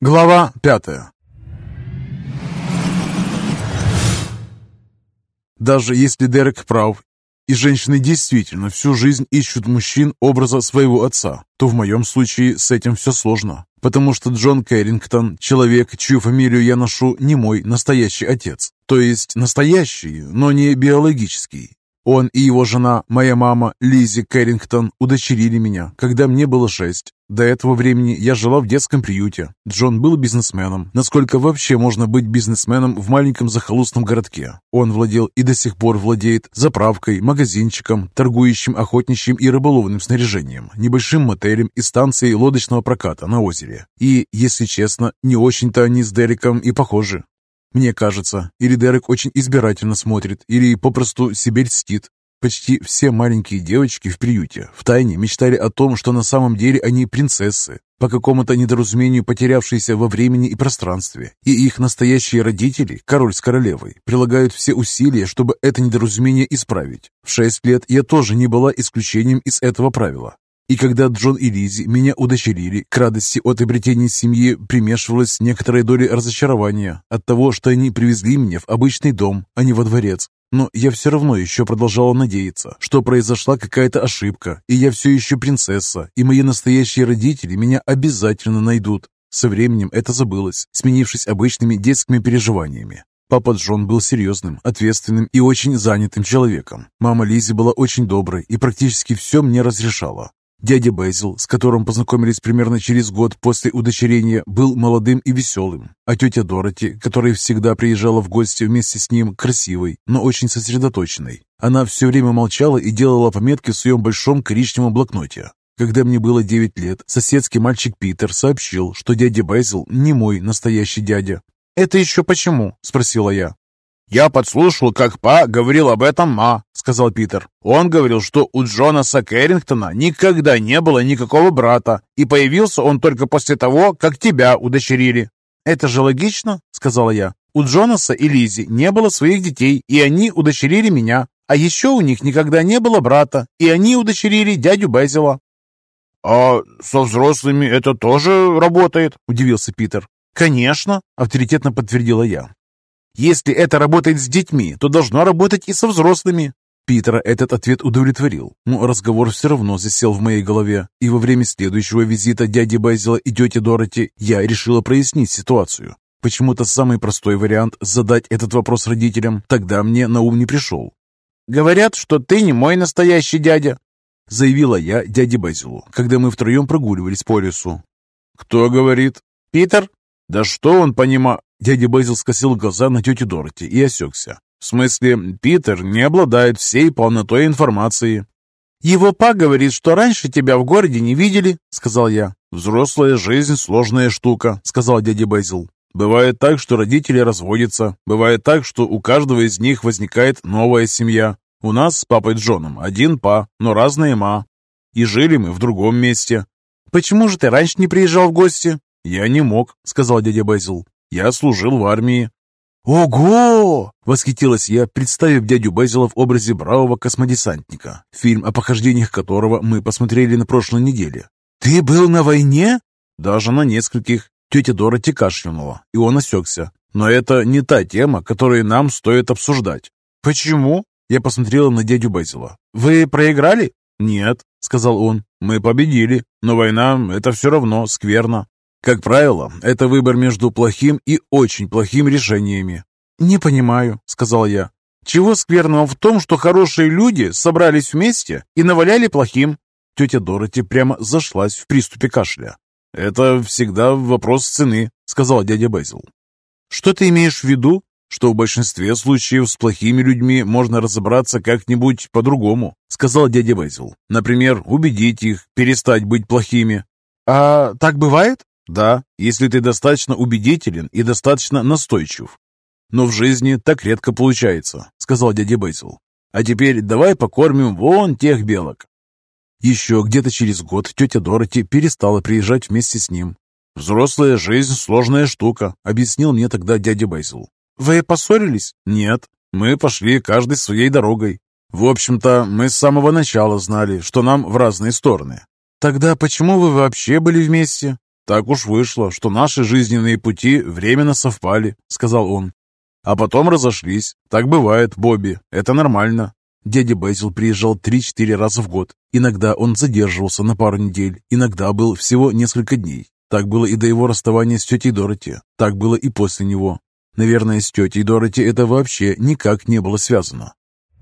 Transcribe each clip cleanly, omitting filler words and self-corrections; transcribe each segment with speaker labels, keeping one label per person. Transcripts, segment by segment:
Speaker 1: Глава 5. Даже если Дерек прав, и женщины действительно всю жизнь ищут мужчин образа своего отца, то в моем случае с этим все сложно, потому что Джон Кэррингтон, человек, чью фамилию я ношу, не мой настоящий отец. То есть настоящий, но не биологический. Он и его жена, моя мама, Лиззи Кэррингтон, удочерили меня, когда мне было 6. До этого времени я жила в детском приюте. Джон был бизнесменом. Насколько вообще можно быть бизнесменом в маленьком захолустном городке? Он владел и до сих пор владеет заправкой, магазинчиком, торгующим охотничьим и рыболовным снаряжением, небольшим мотелем и станцией лодочного проката на озере. И, если честно, не очень-то они с Дереком и похожи. Мне кажется, или Дерек очень избирательно смотрит, или попросту себе льстит. Почти все маленькие девочки в приюте втайне мечтали о том, что на самом деле они принцессы, по какому-то недоразумению потерявшиеся во времени и пространстве, и их настоящие родители, король с королевой, прилагают все усилия, чтобы это недоразумение исправить. В 6 лет я тоже не была исключением из этого правила. И когда Джон и Лиззи меня удочерили, к радости от обретения семьи примешивалась некоторая доля разочарования от того, что они привезли меня в обычный дом, а не во дворец. Но я все равно еще продолжала надеяться, что произошла какая-то ошибка, и я все еще принцесса, и мои настоящие родители меня обязательно найдут. Со временем это забылось, сменившись обычными детскими переживаниями. Папа Джон был серьезным, ответственным и очень занятым человеком. Мама Лиззи была очень доброй и практически все мне разрешала. Дядя Бэзил, с которым познакомились примерно через год после удочерения, был молодым и веселым, а тетя Дороти, которая всегда приезжала в гости вместе с ним, красивой, но очень сосредоточенной. Она все время молчала и делала пометки в своем большом коричневом блокноте. Когда мне было 9 лет, соседский мальчик Питер сообщил, что дядя Бэзил не мой настоящий дядя. «Это еще почему?» – спросила я. «Я подслушал, как Па говорил об этом Ма», — сказал Питер. «Он говорил, что у Джонаса Кэррингтона никогда не было никакого брата, и появился он только после того, как тебя удочерили». «Это же логично», — сказала я. «У Джонаса и Лиззи не было своих детей, и они удочерили меня. А еще у них никогда не было брата, и они удочерили дядю Бэзила». «А со взрослыми это тоже работает?» — удивился Питер. «Конечно», — авторитетно подтвердила я. «Если это работает с детьми, то должно работать и со взрослыми». Питера этот ответ удовлетворил, но разговор все равно засел в моей голове, и во время следующего визита дяди Бэзила и тети Дороти я решила прояснить ситуацию. Почему-то самый простой вариант задать этот вопрос родителям тогда мне на ум не пришел. «Говорят, что ты не мой настоящий дядя», — заявила я дяде Бэзилу, когда мы втроем прогуливались по лесу. «Кто говорит?» «Питер». «Да что он понимает?» Дядя Бэзил скосил глаза на тетю Дороти и осекся. «В смысле, Питер не обладает всей полнотой информации». «Его па говорит, что раньше тебя в городе не видели», — сказал я. «Взрослая жизнь — сложная штука», — сказал дядя Бэзил. «Бывает так, что родители разводятся. Бывает так, что у каждого из них возникает новая семья. У нас с папой Джоном один па, но разные ма. И жили мы в другом месте». «Почему же ты раньше не приезжал в гости?» «Я не мог», — сказал дядя Бэзил. «Я служил в армии». «Ого!» — восхитилась я, представив дядю Бэзила в образе бравого космодесантника, фильм о похождениях которого мы посмотрели на прошлой неделе. «Ты был на войне?» «Даже на нескольких». Тетя Дороти кашлянула, и он осекся. «Но это не та тема, которую нам стоит обсуждать». «Почему?» — я посмотрела на дядю Бэзила. «Вы проиграли?» «Нет», — сказал он. «Мы победили, но война — это все равно скверно. Как правило, это выбор между плохим и очень плохим решениями». «Не понимаю», — сказал я. «Чего скверного в том, что хорошие люди собрались вместе и наваляли плохим?» Тетя Дороти прямо зашлась в приступе кашля. «Это всегда вопрос цены», — сказал дядя Бэзил. «Что ты имеешь в виду?» «Что в большинстве случаев с плохими людьми можно разобраться как-нибудь по-другому», — сказал дядя Бэзил. «Например, убедить их перестать быть плохими». «А так бывает?» «Да, если ты достаточно убедителен и достаточно настойчив. Но в жизни так редко получается», — сказал дядя Бэзил. «А теперь давай покормим вон тех белок». Еще где-то через год тетя Дороти перестала приезжать вместе с ним. «Взрослая жизнь — сложная штука», — объяснил мне тогда дядя Бэзил. «Вы поссорились?» «Нет, мы пошли каждый своей дорогой. В общем-то, мы с самого начала знали, что нам в разные стороны». «Тогда почему вы вообще были вместе?» Так уж вышло, что наши жизненные пути временно совпали», — сказал он. «А потом разошлись. Так бывает, Бобби. Это нормально». Дядя Безил приезжал 3-4 раза в год. Иногда он задерживался на пару недель, иногда был всего несколько дней. Так было и до его расставания с тетей Дороти. Так было и после него. Наверное, с тетей Дороти это вообще никак не было связано.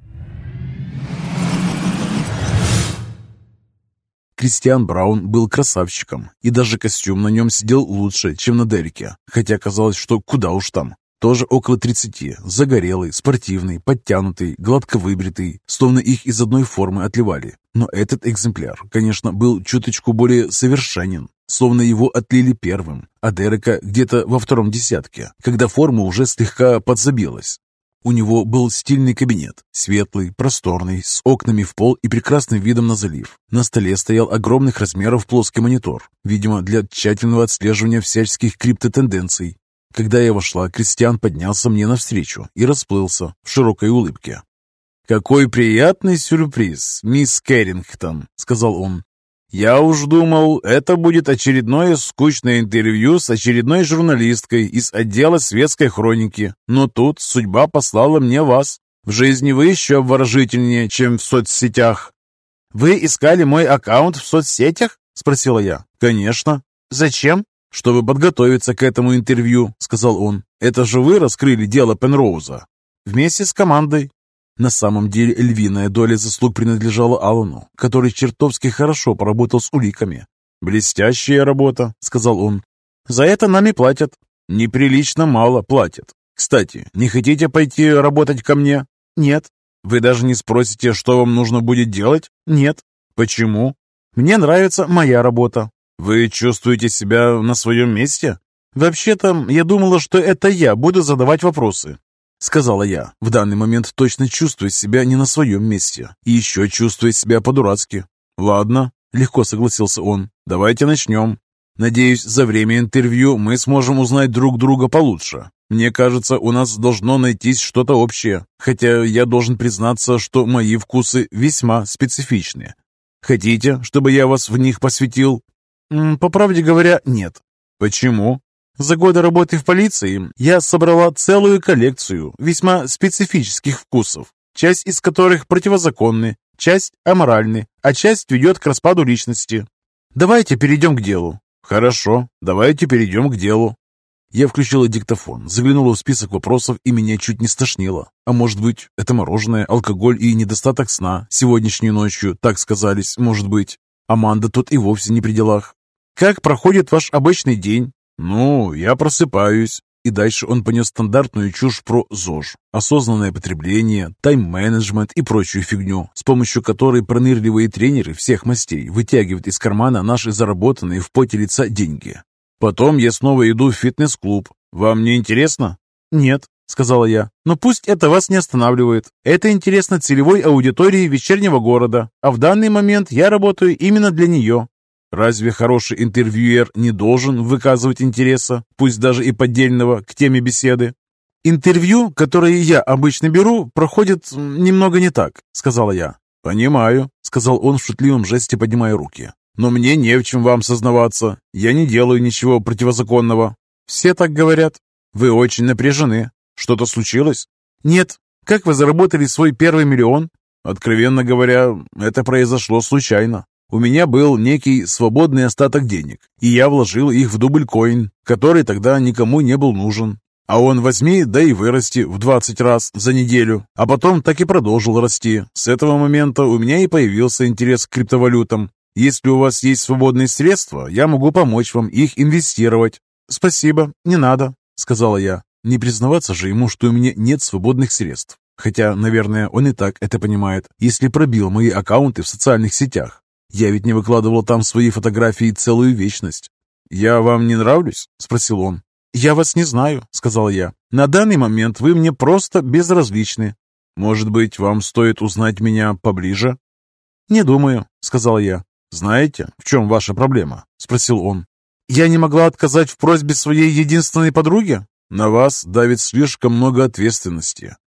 Speaker 1: Кристиан Браун был красавчиком, и даже костюм на нем сидел лучше, чем на Дереке, хотя казалось, что куда уж там. Тоже около 30, загорелый, спортивный, подтянутый, гладко выбритый, словно их из одной формы отливали. Но этот экземпляр, конечно, был чуточку более совершенен, словно его отлили первым, а Дерека где-то во втором десятке, когда форма уже слегка подзабилась. У него был стильный кабинет, светлый, просторный, с окнами в пол и прекрасным видом на залив. На столе стоял огромных размеров плоский монитор, видимо, для тщательного отслеживания всяческих криптотенденций. Когда я вошла, Кристиан поднялся мне навстречу и расплылся в широкой улыбке. «Какой приятный сюрприз, мисс Кэррингтон», — сказал он. «Я уж думал, это будет очередное скучное интервью с очередной журналисткой из отдела светской хроники, но тут судьба послала мне вас. В жизни вы еще обворожительнее, чем в соцсетях». «Вы искали мой аккаунт в соцсетях?» — спросила я. «Конечно». «Зачем?» «Чтобы подготовиться к этому интервью», — сказал он. «Это же вы раскрыли дело Пенроуза?» «Вместе с командой». На самом деле львиная доля заслуг принадлежала Аллану, который чертовски хорошо поработал с уликами. «Блестящая работа», — сказал он. «За это нами платят». «Неприлично мало платят. Кстати, не хотите пойти работать ко мне?» «Нет». «Вы даже не спросите, что вам нужно будет делать?» «Нет». «Почему?» «Мне нравится моя работа». «Вы чувствуете себя на своем месте?» «Вообще-то, я думала, что это я буду задавать вопросы», — сказала я, в данный момент точно чувствуя себя не на своем месте и еще чувствуя себя по-дурацки. «Ладно», — легко согласился он, — «давайте начнем. Надеюсь, за время интервью мы сможем узнать друг друга получше. Мне кажется, у нас должно найтись что-то общее, хотя я должен признаться, что мои вкусы весьма специфичны. Хотите, чтобы я вас в них посвятил?» «По правде говоря, нет». «Почему?» «За годы работы в полиции я собрала целую коллекцию весьма специфических вкусов, часть из которых противозаконны, часть аморальны, а часть ведет к распаду личности. Давайте перейдем к делу». «Хорошо, давайте перейдем к делу». Я включила диктофон, заглянула в список вопросов и меня чуть не стошнило. А может быть, это мороженое, алкоголь и недостаток сна сегодняшней ночью, так сказались, может быть. Аманда тут и вовсе не при делах. «Как проходит ваш обычный день?» «Ну, я просыпаюсь». И дальше он понес стандартную чушь про ЗОЖ, осознанное потребление, тайм-менеджмент и прочую фигню, с помощью которой пронырливые тренеры всех мастей вытягивают из кармана наши заработанные в поте лица деньги. «Потом я снова иду в фитнес-клуб. Вам не интересно?» «Нет», — сказала я, — «но пусть это вас не останавливает. Это интересно целевой аудитории вечернего города, а в данный момент я работаю именно для нее». «Разве хороший интервьюер не должен выказывать интереса, пусть даже и поддельного, к теме беседы?» «Интервью, которые я обычно беру, проходит немного не так», — сказала я. «Понимаю», — сказал он в шутливом жесте, поднимая руки. «Но мне не в чем вам сознаваться. Я не делаю ничего противозаконного». «Все так говорят». «Вы очень напряжены. Что-то случилось?» «Нет. Как вы заработали свой первый миллион?» «Откровенно говоря, это произошло случайно. У меня был некий свободный остаток денег, и я вложил их в дубль-коин, который тогда никому не был нужен. А он возьми, да и вырасти в 20 раз за неделю, а потом так и продолжил расти. С этого момента у меня и появился интерес к криптовалютам. Если у вас есть свободные средства, я могу помочь вам их инвестировать». «Спасибо, не надо», — сказала я. Не признаваться же ему, что у меня нет свободных средств. Хотя, наверное, он и так это понимает, если пробил мои аккаунты в социальных сетях. Я ведь не выкладывал там свои фотографии целую вечность. «Я вам не нравлюсь?» — спросил он. «Я вас не знаю», — сказал я. «На данный момент вы мне просто безразличны». «Может быть, вам стоит узнать меня поближе?» «Не думаю», — сказал я. «Знаете, в чем ваша проблема?» — спросил он. «Я не могла отказать в просьбе своей единственной подруги?» «На вас давит слишком много ответственности.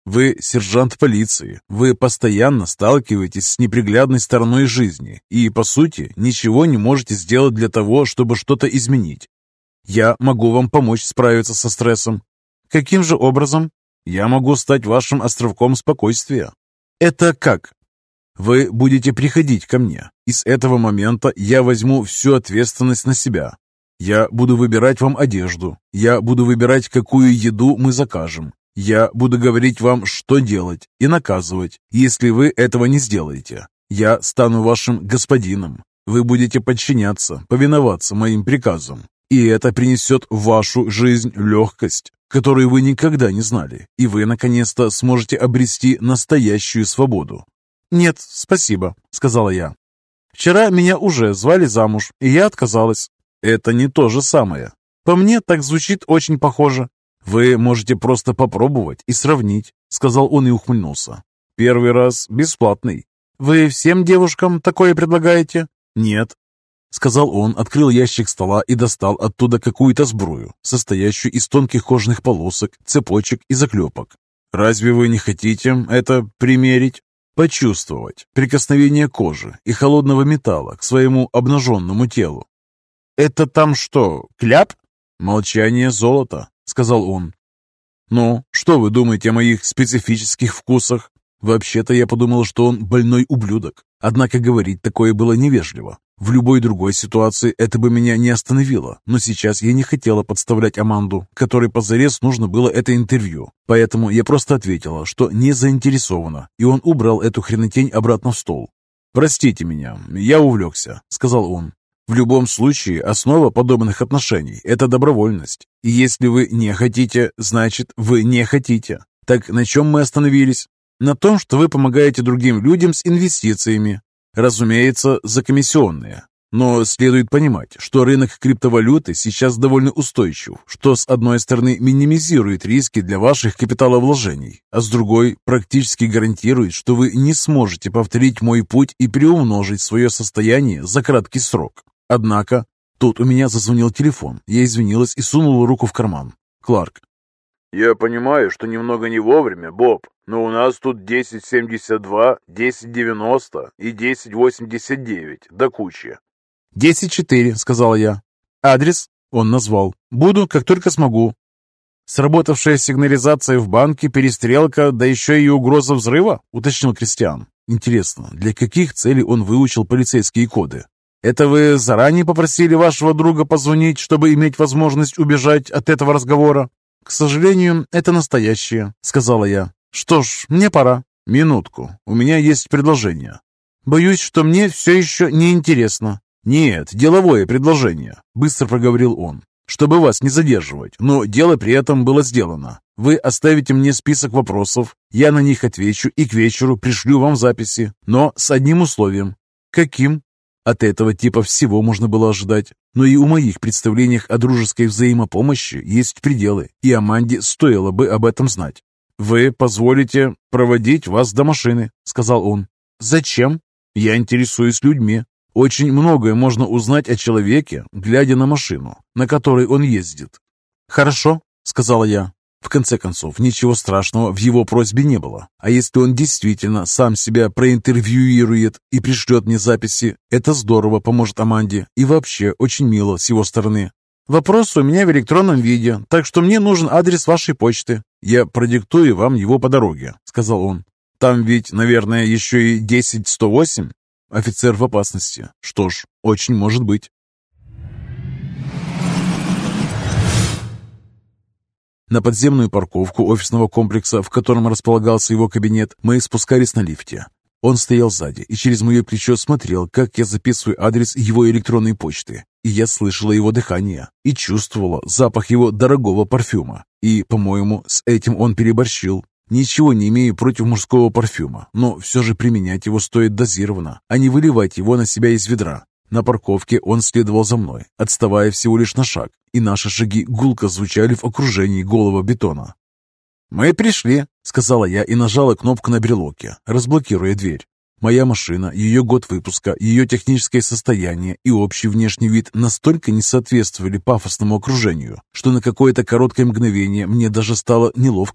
Speaker 1: Вы сержант полиции, вы постоянно сталкиваетесь с неприглядной стороной жизни и, по сути, ничего не можете сделать для того, чтобы что-то изменить. Я могу вам помочь справиться со стрессом. Каким же образом? Я могу стать вашим островком спокойствия. Это как? Вы будете приходить ко мне, и с этого момента я возьму всю ответственность на себя. Я буду выбирать вам одежду, я буду выбирать, какую еду мы закажем. Я буду говорить вам, что делать, и наказывать, если вы этого не сделаете. Я стану вашим господином. Вы будете подчиняться, повиноваться моим приказам. И это принесет в вашу жизнь легкость, которую вы никогда не знали, и вы, наконец-то, сможете обрести настоящую свободу. «Нет, спасибо», — сказала я. «Вчера меня уже звали замуж, и я отказалась». «Это не то же самое. По мне так звучит очень похоже». «Вы можете просто попробовать и сравнить», — сказал он и ухмыльнулся. «Первый раз бесплатный». «Вы всем девушкам такое предлагаете?» «Нет», — сказал он, открыл ящик стола и достал оттуда какую-то сбрую, состоящую из тонких кожаных полосок, цепочек и заклепок. «Разве вы не хотите это примерить?» Почувствовать прикосновение кожи и холодного металла к своему обнаженному телу. «Это там что, кляп?» «Молчание золота», — сказал он. «Ну, что вы думаете о моих специфических вкусах?» Вообще-то я подумал, что он больной ублюдок. Однако говорить такое было невежливо. В любой другой ситуации это бы меня не остановило, но сейчас я не хотела подставлять Аманду, которой позарез нужно было это интервью. Поэтому я просто ответила, что не заинтересована, и он убрал эту хренотень обратно в стол. «Простите меня, я увлекся», — сказал он. «В любом случае, основа подобных отношений – это добровольность. И если вы не хотите, значит, вы не хотите. Так на чем мы остановились? На том, что вы помогаете другим людям с инвестициями. Разумеется, за комиссионные. Но следует понимать, что рынок криптовалюты сейчас довольно устойчив, что с одной стороны минимизирует риски для ваших капиталовложений, а с другой практически гарантирует, что вы не сможете повторить мой путь и приумножить свое состояние за краткий срок. Однако, тут у меня зазвонил телефон, я извинилась и сунула руку в карман. Кларк.
Speaker 2: «Я понимаю, что немного не вовремя, Боб, но у нас тут 1072, 1090 и 1089 до кучи».
Speaker 1: 10-4, сказала я. Адрес он назвал. Буду, как только смогу. Сработавшая сигнализация в банке, перестрелка, да еще и угроза взрыва, уточнил Кристиан. Интересно, для каких целей он выучил полицейские коды? Это вы заранее попросили вашего друга позвонить, чтобы иметь возможность убежать от этого разговора? К сожалению, это настоящее, сказала я. Что ж, мне пора. Минутку, у меня есть предложение. Боюсь, что мне все еще не интересно. «Нет, деловое предложение», — быстро проговорил он, «чтобы вас не задерживать, но дело при этом было сделано. Вы оставите мне список вопросов, я на них отвечу и к вечеру пришлю вам записи, но с одним условием». «Каким?» От этого типа всего можно было ожидать, но и у моих представлениях о дружеской взаимопомощи есть пределы, и Аманде стоило бы об этом знать. «Вы позволите проводить вас до машины», — сказал он. «Зачем?» «Я интересуюсь людьми. Очень многое можно узнать о человеке, глядя на машину, на которой он ездит». «Хорошо», — сказала я. В конце концов, ничего страшного в его просьбе не было. А если он действительно сам себя проинтервьюирует и пришлет мне записи, это здорово поможет Аманде и вообще очень мило с его стороны. «Вопрос у меня в электронном виде, так что мне нужен адрес вашей почты». «Я продиктую вам его по дороге», — сказал он. «Там ведь, наверное, еще и 10108?» Офицер в опасности. Что ж, очень может быть. На подземную парковку офисного комплекса, в котором располагался его кабинет, мы спускались на лифте. Он стоял сзади и через мое плечо смотрел, как я записываю адрес его электронной почты. И я слышала его дыхание и чувствовала запах его дорогого парфюма. И, по-моему, с этим он переборщил. Ничего не имею против мужского парфюма, но все же применять его стоит дозированно, а не выливать его на себя из ведра. На парковке он следовал за мной, отставая всего лишь на шаг, и наши шаги гулко звучали в окружении голого бетона. «Мы пришли», — сказала я и нажала кнопку на брелоке, разблокируя дверь. Моя машина, ее год выпуска, ее техническое состояние и общий внешний вид настолько не соответствовали пафосному окружению, что на какое-то короткое мгновение мне даже стало неловко.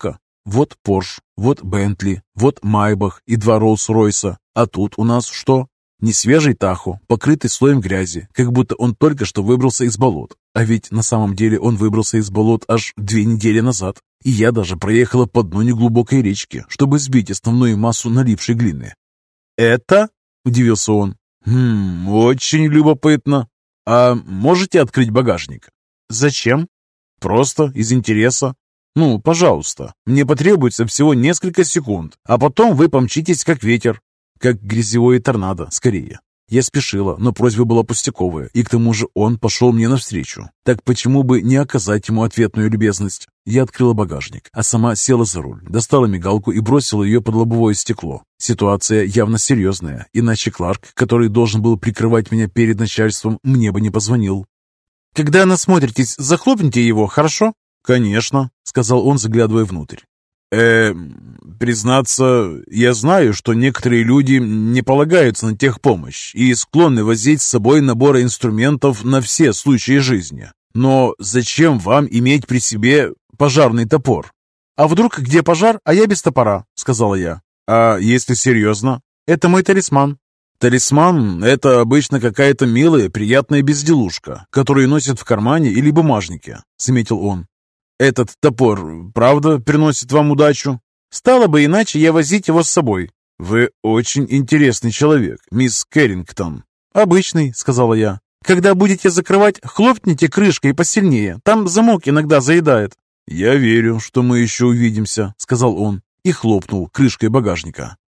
Speaker 1: Вот Порш, вот Бентли, вот Майбах и 2 Роллс-Ройса. А тут у нас что? Несвежий Тахо, покрытый слоем грязи, как будто он только что выбрался из болот. А ведь на самом деле он выбрался из болот аж 2 недели назад. И я даже проехала по дну неглубокой речки, чтобы сбить основную массу налипшей глины. «Это?» – удивился он. Очень любопытно. А можете открыть багажник?» «Зачем?» «Просто из интереса. Ну, пожалуйста. Мне потребуется всего несколько секунд, а потом вы помчитесь как ветер. Как грязевое торнадо, скорее». Я спешила, но просьба была пустяковая, и к тому же он пошел мне навстречу. Так почему бы не оказать ему ответную любезность? Я открыла багажник, а сама села за руль, достала мигалку и бросила ее под лобовое стекло. Ситуация явно серьезная, иначе Кларк, который должен был прикрывать меня перед начальством, мне бы не позвонил. «Когда насмотритесь, захлопните его, хорошо?» «Конечно», — сказал он, заглядывая внутрь. Признаться, я знаю, что некоторые люди не полагаются на техпомощь и склонны возить с собой наборы инструментов на все случаи жизни. Но зачем вам иметь при себе пожарный топор?» «А вдруг где пожар, а я без топора?» — сказала я. «А если серьезно?» «Это мой талисман». «Талисман — это обычно какая-то милая, приятная безделушка, которую носят в кармане или бумажнике», — заметил он. «Этот топор, правда, приносит вам удачу?» «Стало бы иначе я возить его с собой». «Вы очень интересный человек, мисс Кэррингтон». «Обычный», — сказала я. «Когда будете закрывать, хлопните крышкой посильнее, там замок иногда заедает». «Я верю, что мы еще увидимся», — сказал он и хлопнул крышкой багажника.